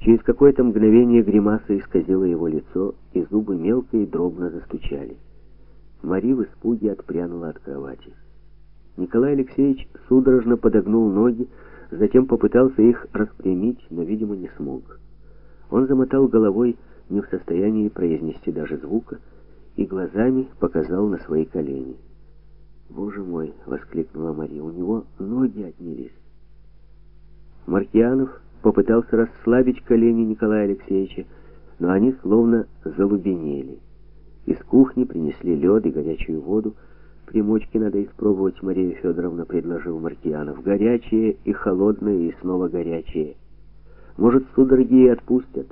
Через какое-то мгновение гримаса исказила его лицо, и зубы мелко и дробно застучали. Мари в испуге отпрянула от кровати. Николай Алексеевич судорожно подогнул ноги, затем попытался их распрямить, но, видимо, не смог. Он замотал головой, не в состоянии произнести даже звука, и глазами показал на свои колени. «Боже мой!» — воскликнула Мария. «У него ноги отнялись». Маркиянов попытался расслабить колени Николая Алексеевича, но они словно залубенели. Из кухни принесли лед и горячую воду. «Примочки надо испробовать, Мария Федоровна», — предложил Маркиянов. «Горячие и холодные, и снова горячие. Может, судороги и отпустят».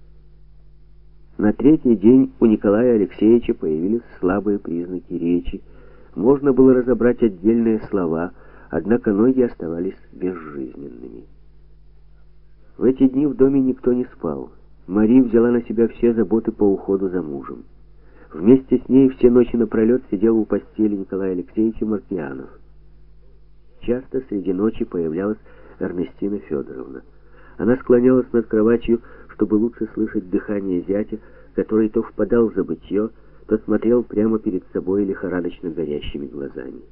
На третий день у Николая Алексеевича появились слабые признаки речи. Можно было разобрать отдельные слова, однако ноги оставались безжизненными. В эти дни в доме никто не спал. Мари взяла на себя все заботы по уходу за мужем. Вместе с ней все ночи напролет сидел у постели Николая Алексеевича Маркиянов. Часто среди ночи появлялась Эрнестина Федоровна. Она склонялась над кроватью, чтобы лучше слышать дыхание зятя, который то впадал в забытье, то смотрел прямо перед собой лихорадочно горящими глазами.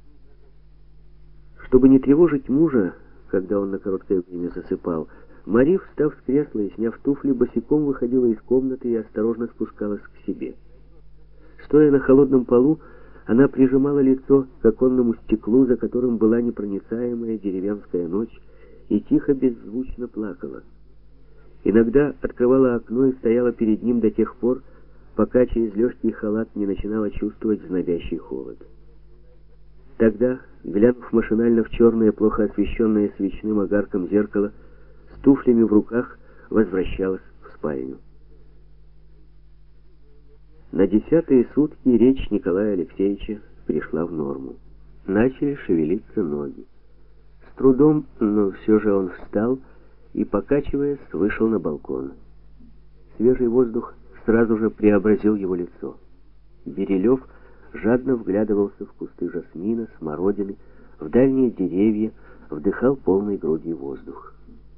Чтобы не тревожить мужа, когда он на короткое время засыпал, Мари, встав с кресла и сняв туфли, босиком выходила из комнаты и осторожно спускалась к себе. Стоя на холодном полу, она прижимала лицо к оконному стеклу, за которым была непроницаемая деревенская ночь, и тихо, беззвучно плакала. Иногда открывала окно и стояла перед ним до тех пор, пока через легкий халат не начинала чувствовать знобящий холод. Тогда, глянув машинально в черное, плохо освещенное свечным огарком зеркало, с туфлями в руках возвращалась в спальню. На 10-е сутки речь Николая Алексеевича пришла в норму. Начали шевелиться ноги. С трудом, но все же он встал и, покачиваясь, вышел на балкон. Свежий воздух сразу же преобразил его лицо. Берилев жадно вглядывался в кусты жасмина, смородины, в дальние деревья, вдыхал полной грудью воздух.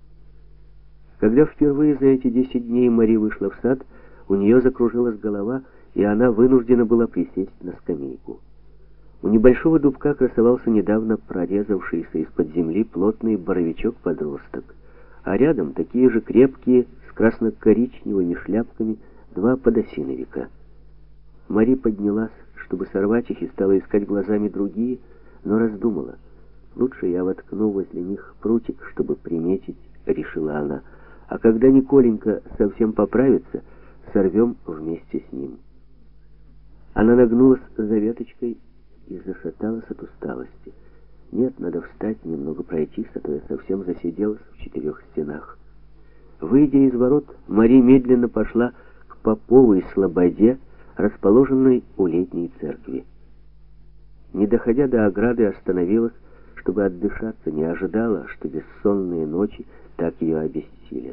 Когда впервые за эти 10 дней Мари вышла в сад, у нее закружилась голова, и она вынуждена была присесть на скамейку. У небольшого дубка красовался недавно прорезавшийся из-под земли плотный боровичок-подросток, а рядом такие же крепкие, с красно-коричневыми шляпками, 2 подосиновика. Мари поднялась, чтобы сорвать их, и стала искать глазами другие, но раздумала. «Лучше я воткну возле них прутик, чтобы приметить», — решила она. «А когда Николенька совсем поправится, сорвем вместе с ним». Она нагнулась за веточкой и зашаталась от усталости. «Нет, надо встать, немного пройтись, а то я совсем засиделась в 4 стенах». Выйдя из ворот, Мари медленно пошла к Поповой слободе, расположенной у летней церкви. Не доходя до ограды, остановилась, чтобы отдышаться, не ожидала, что бессонные ночи так ее обессилят.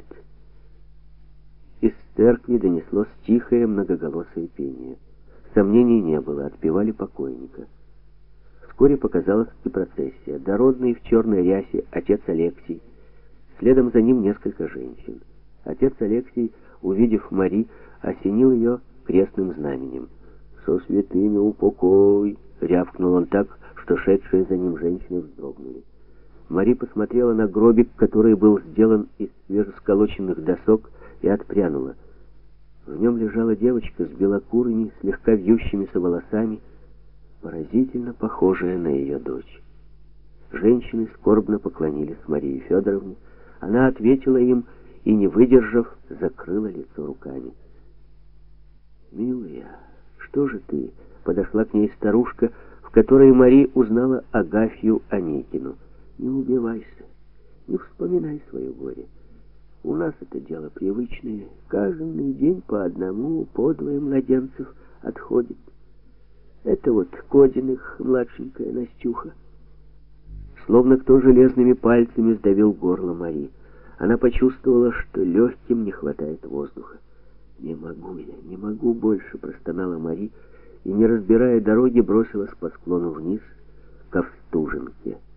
Из церкви донеслось тихое многоголосое пение. Сомнений не было, отпевали покойника. Вскоре показалась и процессия. Дородный в черной рясе отец Алексий, следом за ним несколько женщин. Отец Алексий, увидев Мари, осенил ее крестным знаменем. «Со святыми упокой!» — рявкнул он так, что шедшие за ним женщины вздрогнули. Мари посмотрела на гробик, который был сделан из свежесколоченных досок, и отпрянула. В нем лежала девочка с белокурыми, слегка вьющимися волосами, поразительно похожая на ее дочь. Женщины скорбно поклонились Марии Федоровне. Она ответила им и, не выдержав, закрыла лицо руками. «Милая, что же ты?» — подошла к ней старушка, в которой Мари узнала Агафью Аникину. «Не убивайся, не вспоминай свое горе. У нас это дело привычное. Каждый день по одному, по 2 младенцев отходит. Это вот Кодиных младшенькая Настюха». Словно кто железными пальцами сдавил горло Мари. Она почувствовала, что легким не хватает воздуха. «Не могу я, не могу больше», — простонала Мари, и, не разбирая дороги, бросилась по склону вниз к Овстуженке.